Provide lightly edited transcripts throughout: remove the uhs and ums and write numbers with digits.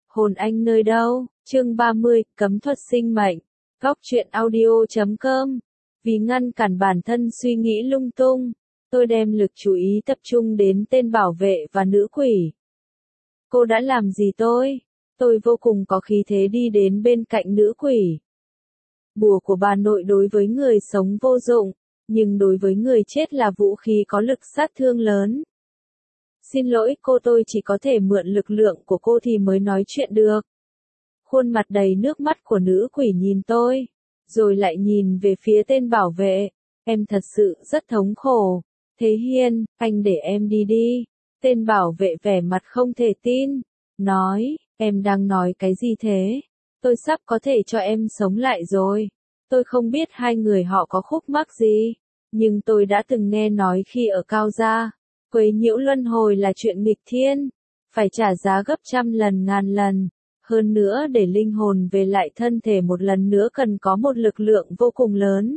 Hồn anh nơi đâu? Chương 30, cấm thuật sinh mệnh. Góc truyện audio.com. Vì ngăn cản bản thân suy nghĩ lung tung, tôi đem lực chú ý tập trung đến tên bảo vệ và nữ quỷ. Cô đã làm gì tôi? Tôi vô cùng có khí thế đi đến bên cạnh nữ quỷ. Bùa của bà nội đối với người sống vô dụng, nhưng đối với người chết là vũ khí có lực sát thương lớn. Xin lỗi cô, tôi chỉ có thể mượn lực lượng của cô thì mới nói chuyện được. Khuôn mặt đầy nước mắt của nữ quỷ nhìn tôi, rồi lại nhìn về phía tên bảo vệ. Em thật sự rất thống khổ. Thế Hiên, anh để em đi đi. Tên bảo vệ vẻ mặt không thể tin, nói, em đang nói cái gì thế? Tôi sắp có thể cho em sống lại rồi. Tôi không biết hai người họ có khúc mắc gì, nhưng tôi đã từng nghe nói khi ở Cao Gia, quấy nhiễu luân hồi là chuyện nghịch thiên, phải trả giá gấp trăm lần ngàn lần. Hơn nữa để linh hồn về lại thân thể một lần nữa cần có một lực lượng vô cùng lớn,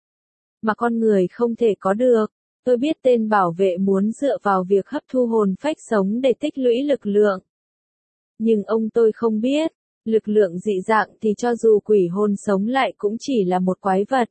mà con người không thể có được. Tôi biết tên bảo vệ muốn dựa vào việc hấp thu hồn phách sống để tích lũy lực lượng. Nhưng ông tôi không biết, lực lượng dị dạng thì cho dù quỷ hồn sống lại cũng chỉ là một quái vật.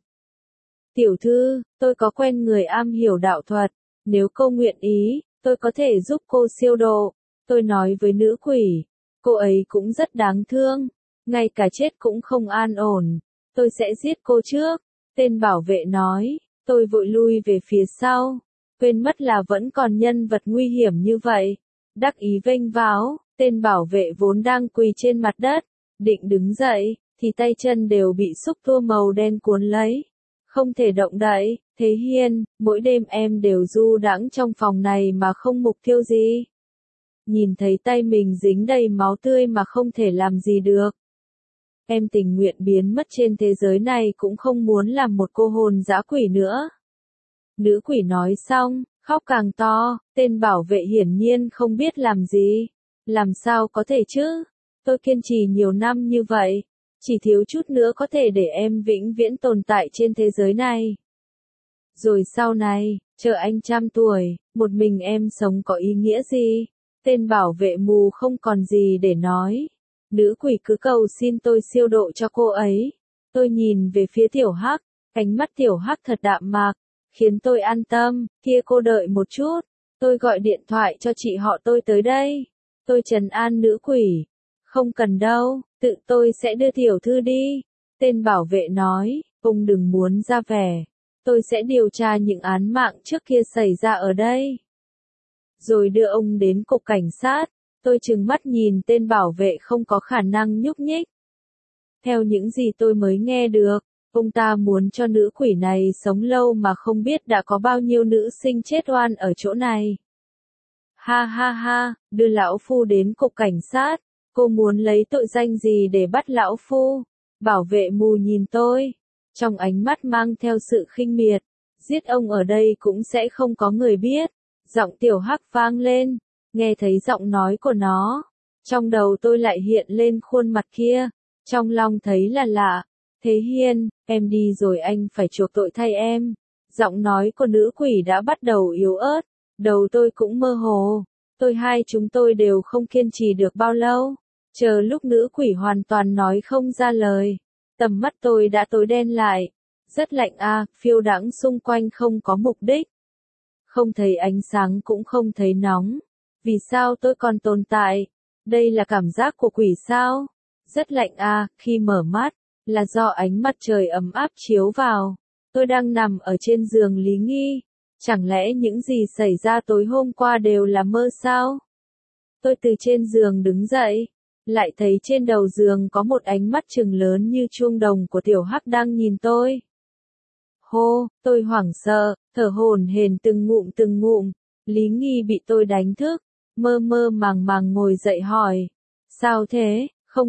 Tiểu thư, tôi có quen người am hiểu đạo thuật, nếu cô nguyện ý, tôi có thể giúp cô siêu độ. Tôi nói với nữ quỷ, cô ấy cũng rất đáng thương, ngay cả chết cũng không an ổn. Tôi sẽ giết cô trước. Tên bảo vệ nói. Tôi vội lui về phía sau, quên mất là vẫn còn nhân vật nguy hiểm như vậy. Đắc ý vênh váo, tên bảo vệ vốn đang quỳ trên mặt đất, định đứng dậy, thì tay chân đều bị xúc tua màu đen cuốn lấy, không thể động đậy. Thế Hiên, mỗi đêm em đều du đãng trong phòng này mà không mục tiêu gì. Nhìn thấy tay mình dính đầy máu tươi mà không thể làm gì được. Em tình nguyện biến mất trên thế giới này cũng không muốn làm một cô hồn dã quỷ nữa. Nữ quỷ nói xong, khóc càng to. Tên bảo vệ hiển nhiên không biết làm gì. Làm sao có thể chứ? Tôi kiên trì nhiều năm như vậy, chỉ thiếu chút nữa có thể để em vĩnh viễn tồn tại trên thế giới này. Rồi sau này, chờ anh 100 tuổi, một mình em sống có ý nghĩa gì? Tên bảo vệ mù không còn gì để nói. Nữ quỷ cứ cầu xin tôi siêu độ cho cô ấy. Tôi nhìn về phía Tiểu Hắc, ánh mắt Tiểu Hắc thật đạm mạc, khiến tôi an tâm. Kia cô đợi một chút, tôi gọi điện thoại cho chị họ tôi tới đây. Tôi trấn an nữ quỷ, không cần đâu, tự tôi sẽ đưa tiểu thư đi. Tên bảo vệ nói, ông đừng muốn ra vẻ, tôi sẽ điều tra những án mạng trước kia xảy ra ở đây, rồi đưa ông đến cục cảnh sát. Tôi trừng mắt nhìn tên bảo vệ không có khả năng nhúc nhích. Theo những gì tôi mới nghe được, ông ta muốn cho nữ quỷ này sống lâu mà không biết đã có bao nhiêu nữ sinh chết oan ở chỗ này. Ha ha ha, đưa lão phu đến cục cảnh sát, cô muốn lấy tội danh gì để bắt lão phu? Bảo vệ mù nhìn tôi, trong ánh mắt mang theo sự khinh miệt. Giết ông ở đây cũng sẽ không có người biết. Giọng Tiểu Hắc vang lên. Nghe thấy giọng nói của nó, trong đầu tôi lại hiện lên khuôn mặt kia, trong lòng thấy là lạ. Thế Hiên, em đi rồi anh phải chuộc tội thay em. Giọng nói của nữ quỷ đã bắt đầu yếu ớt, đầu tôi cũng mơ hồ. Chúng tôi đều không kiên trì được bao lâu, chờ lúc nữ quỷ hoàn toàn nói không ra lời, tầm mắt tôi đã tối đen lại, rất lạnh phiêu đãng xung quanh không có mục đích. Không thấy ánh sáng cũng không thấy nóng. Vì sao tôi còn tồn tại? Đây là cảm giác của quỷ sao? Rất lạnh khi mở mắt, là do ánh mặt trời ấm áp chiếu vào. Tôi đang nằm ở trên giường Lý Nghi. Chẳng lẽ những gì xảy ra tối hôm qua đều là mơ sao? Tôi từ trên giường đứng dậy, lại thấy trên đầu giường có một ánh mắt trừng lớn như chuông đồng của Tiểu Hắc đang nhìn tôi. Hô, tôi hoảng sợ, thở hổn hển từng ngụm. Lý Nghi bị tôi đánh thức, mơ mơ màng màng ngồi dậy hỏi. Sao thế? Không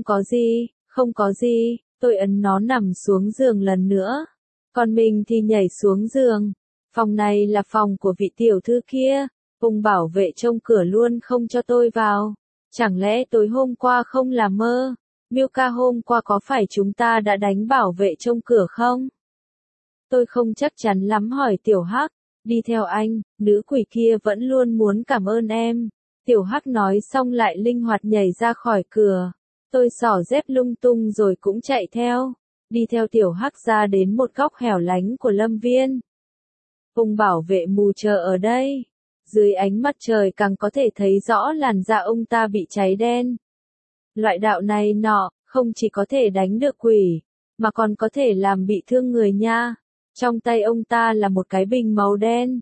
có gì, tôi ấn nó nằm xuống giường lần nữa. Còn mình thì nhảy xuống giường. Phòng này là phòng của vị tiểu thư kia, ông bảo vệ trông cửa luôn không cho tôi vào. Chẳng lẽ tối hôm qua không là mơ? Milka hôm qua có phải chúng ta đã đánh bảo vệ trông cửa không? Tôi không chắc chắn lắm hỏi Tiểu Hắc, đi theo anh, nữ quỷ kia vẫn luôn muốn cảm ơn em. Tiểu Hắc nói xong lại linh hoạt nhảy ra khỏi cửa. Tôi xỏ dép lung tung rồi cũng chạy theo, đi theo tiểu hắc ra đến một góc hẻo lánh của lâm viên. Ông bảo vệ mù chờ ở đây. Dưới ánh mặt trời càng có thể thấy rõ làn da ông ta bị cháy đen. Loại đạo này nọ, không chỉ có thể đánh được quỷ, mà còn có thể làm bị thương người nha. Trong tay ông ta là một cái bình màu đen.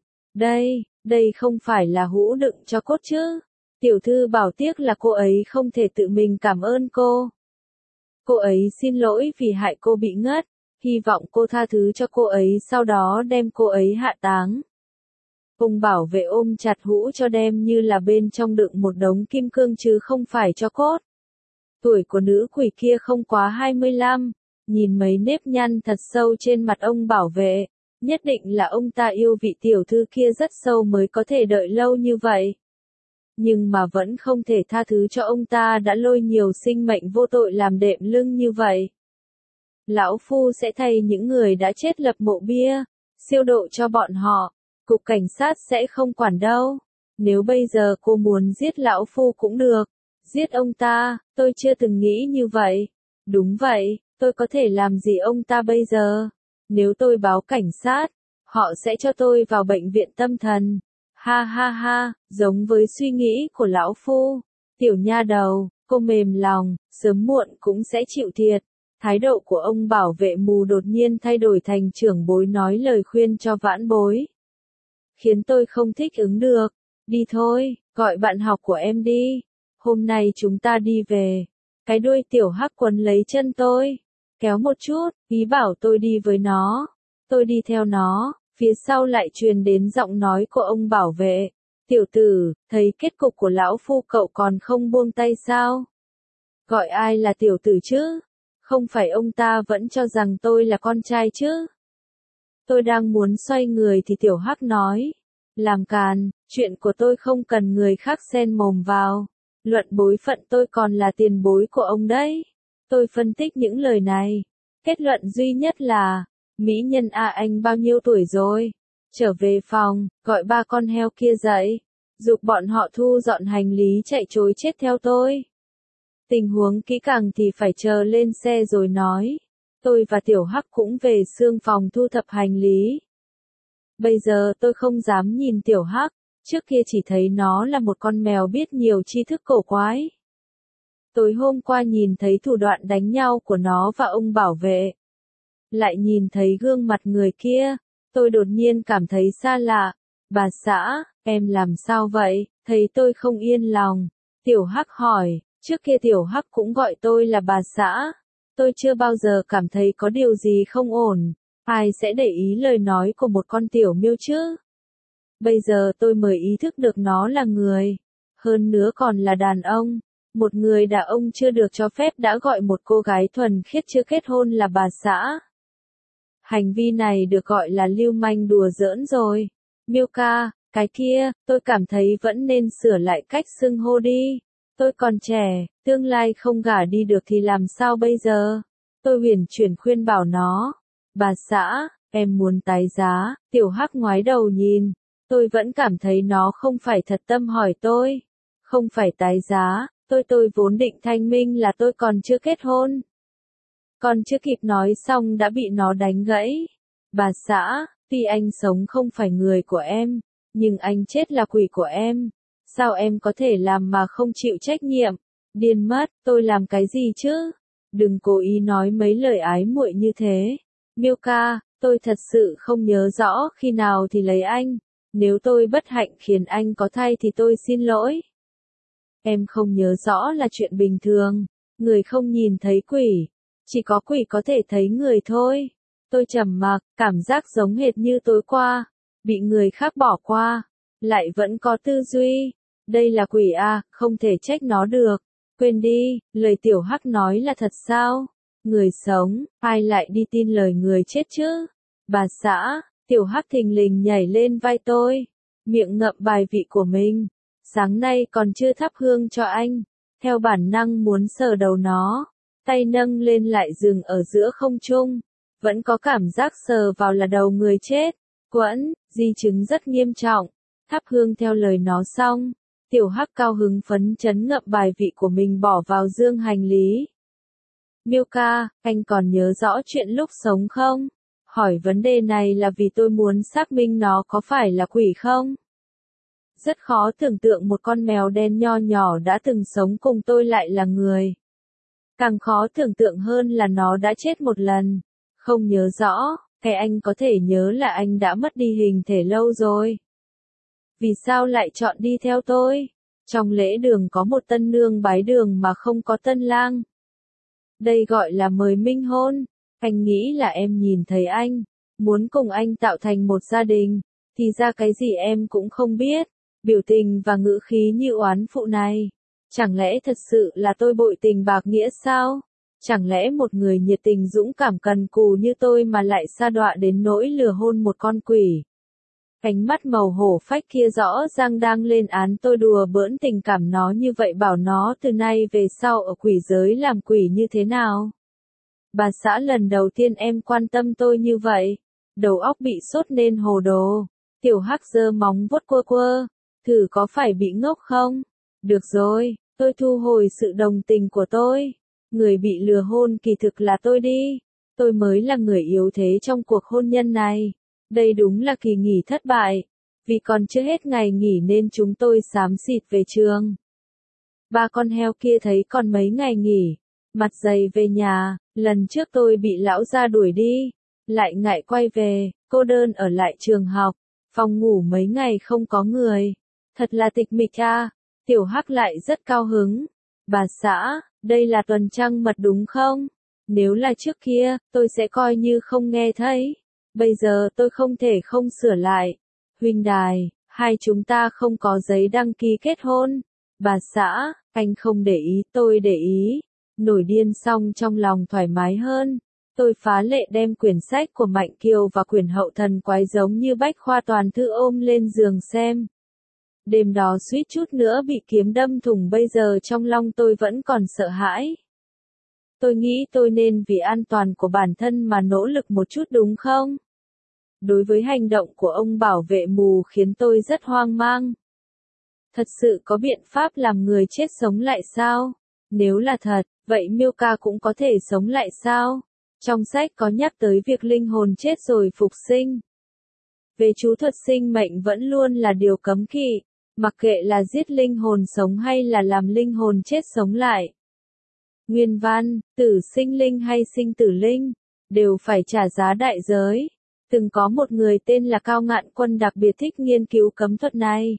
Đây không phải là hũ đựng cho cốt chứ. Tiểu thư bảo tiếc là cô ấy không thể tự mình cảm ơn cô. Cô ấy xin lỗi vì hại cô bị ngất, hy vọng cô tha thứ cho cô ấy sau đó đem cô ấy hạ táng. Ông bảo vệ ôm chặt hũ cho đem như là bên trong đựng một đống kim cương chứ không phải cho cốt. Tuổi của nữ quỷ kia không quá 25, nhìn mấy nếp nhăn thật sâu trên mặt ông bảo vệ, nhất định là ông ta yêu vị tiểu thư kia rất sâu mới có thể đợi lâu như vậy. Nhưng mà vẫn không thể tha thứ cho ông ta đã lôi nhiều sinh mệnh vô tội làm đệm lưng như vậy. Lão Phu sẽ thay những người đã chết lập mộ bia, siêu độ cho bọn họ, cục cảnh sát sẽ không quản đâu. Nếu bây giờ cô muốn giết Lão Phu cũng được, giết ông ta, tôi chưa từng nghĩ như vậy. Đúng vậy, tôi có thể làm gì ông ta bây giờ? Nếu tôi báo cảnh sát, họ sẽ cho tôi vào bệnh viện tâm thần. Ha ha ha, giống với suy nghĩ của Lão Phu. Tiểu nha đầu, cô mềm lòng, sớm muộn cũng sẽ chịu thiệt. Thái độ của ông bảo vệ mù đột nhiên thay đổi thành trưởng bối nói lời khuyên cho vãn bối. Khiến tôi không thích ứng được. Đi thôi, gọi bạn học của em đi. Hôm nay chúng ta đi về. Cái đuôi tiểu hắc quấn lấy chân tôi. Kéo một chút, ý bảo tôi đi với nó. Tôi đi theo nó, phía sau lại truyền đến giọng nói của ông bảo vệ. Tiểu tử, thấy kết cục của Lão Phu cậu còn không buông tay sao? Gọi ai là tiểu tử chứ? Không phải ông ta vẫn cho rằng tôi là con trai chứ? Tôi đang muốn xoay người thì tiểu hắc nói. Làm càn, chuyện của tôi không cần người khác xen mồm vào. Luận bối phận tôi còn là tiền bối của ông đấy. Tôi phân tích những lời này. Kết luận duy nhất là, mỹ nhân anh bao nhiêu tuổi rồi? Trở về phòng, gọi ba con heo kia dậy. Giục bọn họ thu dọn hành lý chạy trối chết theo tôi. Tình huống kỹ càng thì phải chờ lên xe rồi nói. Tôi và tiểu hắc cũng về xương phòng thu thập hành lý. Bây giờ tôi không dám nhìn tiểu hắc, trước kia chỉ thấy nó là một con mèo biết nhiều tri thức cổ quái. Tối hôm qua nhìn thấy thủ đoạn đánh nhau của nó và ông bảo vệ. Lại nhìn thấy gương mặt người kia, tôi đột nhiên cảm thấy xa lạ. Bà xã, em làm sao vậy? Thấy tôi không yên lòng. Tiểu hắc hỏi, trước kia tiểu hắc cũng gọi tôi là bà xã. Tôi chưa bao giờ cảm thấy có điều gì không ổn. Ai sẽ để ý lời nói của một con tiểu miêu chứ? Bây giờ tôi mới ý thức được nó là người. Hơn nữa còn là đàn ông. Một người đàn ông chưa được cho phép đã gọi một cô gái thuần khiết chưa kết hôn là bà xã. Hành vi này được gọi là lưu manh đùa giỡn rồi. Miêu ca, cái kia, tôi cảm thấy vẫn nên sửa lại cách xưng hô đi. Tôi còn trẻ, tương lai không gả đi được thì làm sao bây giờ? Tôi huyền chuyển khuyên bảo nó. Bà xã, em muốn tái giá, tiểu hắc ngoái đầu nhìn. Tôi vẫn cảm thấy nó không phải thật tâm hỏi tôi. Không phải tái giá, tôi vốn định thanh minh là tôi còn chưa kết hôn. Còn chưa kịp nói xong đã bị nó đánh gãy. Bà xã, tuy anh sống không phải người của em, nhưng anh chết là quỷ của em. Sao em có thể làm mà không chịu trách nhiệm? Điên mất, tôi làm cái gì chứ? Đừng cố ý nói mấy lời ái muội như thế. Miêu ca, tôi thật sự không nhớ rõ khi nào thì lấy anh. Nếu tôi bất hạnh khiến anh có thai thì tôi xin lỗi. Em không nhớ rõ là chuyện bình thường. Người không nhìn thấy quỷ. Chỉ có quỷ có thể thấy người thôi. Tôi trầm mặc, cảm giác giống hệt như tối qua. Bị người khác bỏ qua. Lại vẫn có tư duy. Đây là quỷ à, không thể trách nó được. Quên đi, lời tiểu hắc nói là thật sao? Người sống, ai lại đi tin lời người chết chứ? Bà xã, tiểu hắc thình lình nhảy lên vai tôi. Miệng ngậm bài vị của mình. Sáng nay còn chưa thắp hương cho anh. Theo bản năng muốn sờ đầu nó. Tay nâng lên lại dừng ở giữa không trung. Vẫn có cảm giác sờ vào là đầu người chết. Quẫn, di chứng rất nghiêm trọng. Thắp hương theo lời nó xong. Tiểu hắc cao hứng phấn chấn ngậm bài vị của mình bỏ vào dương hành lý. Milka, anh còn nhớ rõ chuyện lúc sống không? Hỏi vấn đề này là vì tôi muốn xác minh nó có phải là quỷ không? Rất khó tưởng tượng một con mèo đen nho nhỏ đã từng sống cùng tôi lại là người. Càng khó tưởng tượng hơn là nó đã chết một lần. Không nhớ rõ, cái anh có thể nhớ là anh đã mất đi hình thể lâu rồi. Vì sao lại chọn đi theo tôi? Trong lễ đường có một tân nương bái đường mà không có tân lang. Đây gọi là mời minh hôn. Anh nghĩ là em nhìn thấy anh, muốn cùng anh tạo thành một gia đình, thì ra cái gì em cũng không biết. Biểu tình và ngữ khí như oán phụ này. Chẳng lẽ thật sự là tôi bội tình bạc nghĩa sao? Chẳng lẽ một người nhiệt tình dũng cảm cần cù như tôi mà lại sa đọa đến nỗi lừa hôn một con quỷ? Ánh mắt màu hổ phách kia rõ ràng đang lên án tôi đùa bỡn tình cảm nó như vậy, bảo nó từ nay về sau ở quỷ giới làm quỷ như thế nào. Bà xã, lần đầu tiên em quan tâm tôi như vậy. Đầu óc bị sốt nên hồ đồ. Tiểu Hắc giơ móng vuốt quơ quơ. Thử có phải bị ngốc không? Được rồi, tôi thu hồi sự đồng tình của tôi. Người bị lừa hôn kỳ thực là tôi đi. Tôi mới là người yếu thế trong cuộc hôn nhân này. Đây đúng là kỳ nghỉ thất bại. Vì còn chưa hết ngày nghỉ nên chúng tôi xám xịt về trường. Ba con heo kia thấy còn mấy ngày nghỉ. Mặt dày về nhà. Lần trước tôi bị lão gia đuổi đi. Lại ngại quay về, cô đơn ở lại trường học. Phòng ngủ mấy ngày không có người. Thật là tịch mịch à. Tiểu Hắc lại rất cao hứng. Bà xã, đây là tuần trăng mật đúng không? Nếu là trước kia, tôi sẽ coi như không nghe thấy. Bây giờ tôi không thể không sửa lại. Huynh đài, hai chúng ta không có giấy đăng ký kết hôn. Bà xã, anh không để ý, tôi để ý. Nổi điên xong trong lòng thoải mái hơn. Tôi phá lệ đem quyển sách của Mạnh Kiều và quyển Hậu Thần Quái giống như bách khoa toàn thư ôm lên giường xem. Đêm đó suýt chút nữa bị kiếm đâm thủng, bây giờ trong lòng tôi vẫn còn sợ hãi. Tôi nghĩ tôi nên vì an toàn của bản thân mà nỗ lực một chút đúng không? Đối với hành động của ông bảo vệ mù khiến tôi rất hoang mang. Thật sự có biện pháp làm người chết sống lại sao? Nếu là thật, vậy Milka cũng có thể sống lại sao? Trong sách có nhắc tới việc linh hồn chết rồi phục sinh. Về chú thuật sinh mệnh vẫn luôn là điều cấm kỵ, mặc kệ là giết linh hồn sống hay là làm linh hồn chết sống lại. Nguyên văn, tử sinh linh hay sinh tử linh, đều phải trả giá đại giới. Từng có một người tên là Cao Ngạn Quân đặc biệt thích nghiên cứu cấm thuật này.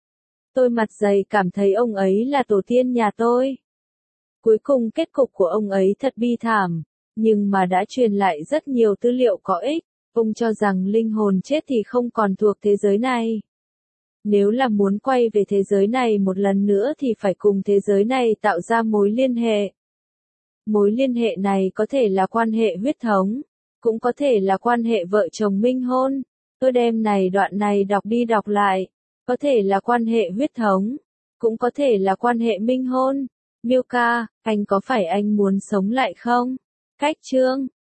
Tôi mặt dày cảm thấy ông ấy là tổ tiên nhà tôi. Cuối cùng kết cục của ông ấy thật bi thảm, nhưng mà đã truyền lại rất nhiều tư liệu có ích. Ông cho rằng linh hồn chết thì không còn thuộc thế giới này. Nếu là muốn quay về thế giới này một lần nữa thì phải cùng thế giới này tạo ra mối liên hệ. Mối liên hệ này có thể là quan hệ huyết thống, cũng có thể là quan hệ vợ chồng minh hôn. Tôi đem đoạn này đọc đi đọc lại. Có thể là quan hệ huyết thống, cũng có thể là quan hệ minh hôn. Milka, anh có phải anh muốn sống lại không? Cách chương